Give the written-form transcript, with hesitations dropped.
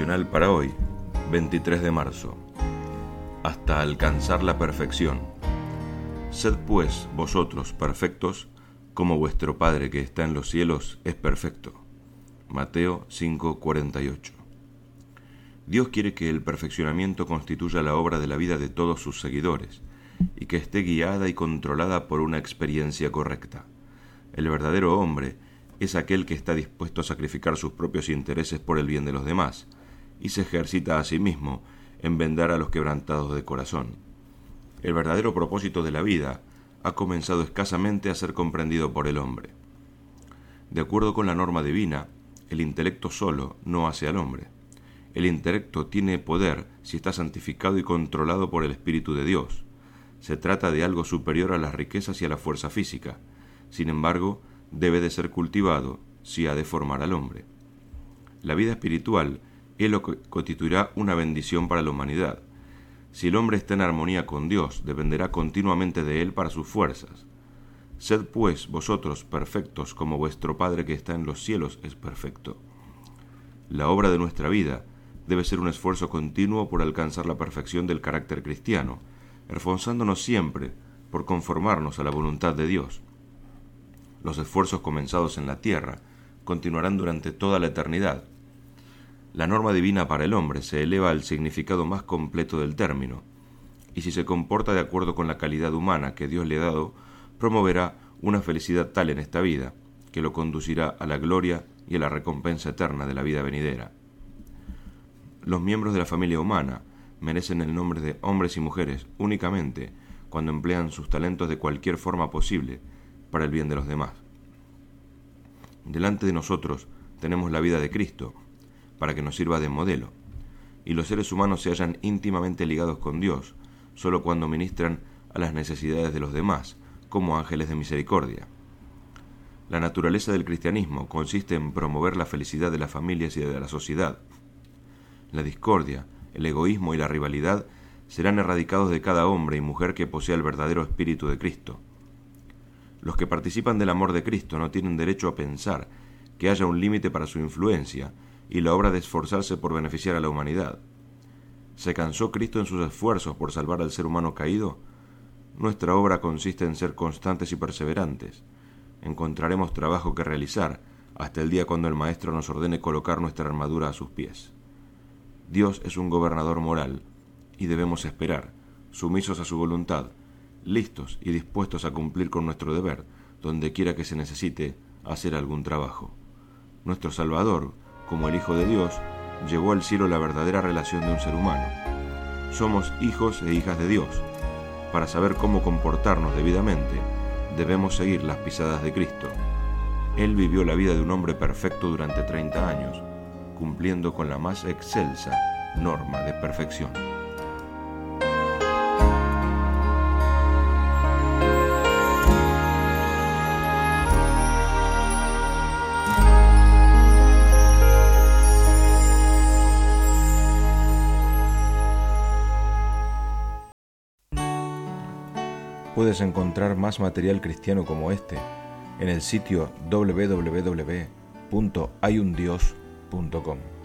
devocional para hoy, 23 de marzo. Hasta alcanzar la perfección. Sed pues vosotros perfectos, como vuestro Padre que está en los cielos es perfecto. Mateo 5:48. Dios quiere que el perfeccionamiento constituya la obra de la vida de todos sus seguidores y que esté guiada y controlada por una experiencia correcta. El verdadero hombre es aquel que está dispuesto a sacrificar sus propios intereses por el bien de los demás y se ejercita a sí mismo en vendar a los quebrantados de corazón. El verdadero propósito de la vida ha comenzado escasamente a ser comprendido por el hombre. De acuerdo con la norma divina, el intelecto solo no hace al hombre. El intelecto tiene poder si está santificado y controlado por el Espíritu de Dios. Se trata de algo superior a las riquezas y a la fuerza física. Sin embargo, debe de ser cultivado si ha de formar al hombre. La vida espiritual es lo que constituirá una bendición para la humanidad. Si el hombre está en armonía con Dios, dependerá continuamente de Él para sus fuerzas. Sed pues vosotros perfectos como vuestro Padre que está en los cielos es perfecto. La obra de nuestra vida debe ser un esfuerzo continuo por alcanzar la perfección del carácter cristiano, esforzándonos siempre por conformarnos a la voluntad de Dios. Los esfuerzos comenzados en la tierra continuarán durante toda la eternidad. La norma divina para el hombre se eleva al significado más completo del término, y si se comporta de acuerdo con la calidad humana que Dios le ha dado, promoverá una felicidad tal en esta vida, que lo conducirá a la gloria y a la recompensa eterna de la vida venidera. Los miembros de la familia humana merecen el nombre de hombres y mujeres únicamente cuando emplean sus talentos de cualquier forma posible para el bien de los demás. Delante de nosotros tenemos la vida de Cristo, para que nos sirva de modelo, y los seres humanos se hallan íntimamente ligados con Dios, solo cuando ministran a las necesidades de los demás, como ángeles de misericordia. La naturaleza del cristianismo consiste en promover la felicidad de las familias y de la sociedad. La discordia, el egoísmo y la rivalidad serán erradicados de cada hombre y mujer que posea el verdadero espíritu de Cristo. Los que participan del amor de Cristo no tienen derecho a pensar que haya un límite para su influencia y la obra de esforzarse por beneficiar a la humanidad. ¿Se cansó Cristo en sus esfuerzos por salvar al ser humano caído? Nuestra obra consiste en ser constantes y perseverantes. Encontraremos trabajo que realizar hasta el día cuando el Maestro nos ordene colocar nuestra armadura a sus pies. Dios es un gobernador moral y debemos esperar, sumisos a su voluntad, listos y dispuestos a cumplir con nuestro deber, donde quiera que se necesite hacer algún trabajo. Nuestro Salvador, como el Hijo de Dios, llevó al cielo la verdadera relación de un ser humano. Somos hijos e hijas de Dios. Para saber cómo comportarnos debidamente, debemos seguir las pisadas de Cristo. Él vivió la vida de un hombre perfecto durante 30 años, cumpliendo con la más excelsa norma de perfección. Puedes encontrar más material cristiano como este en el sitio www.hayundios.com.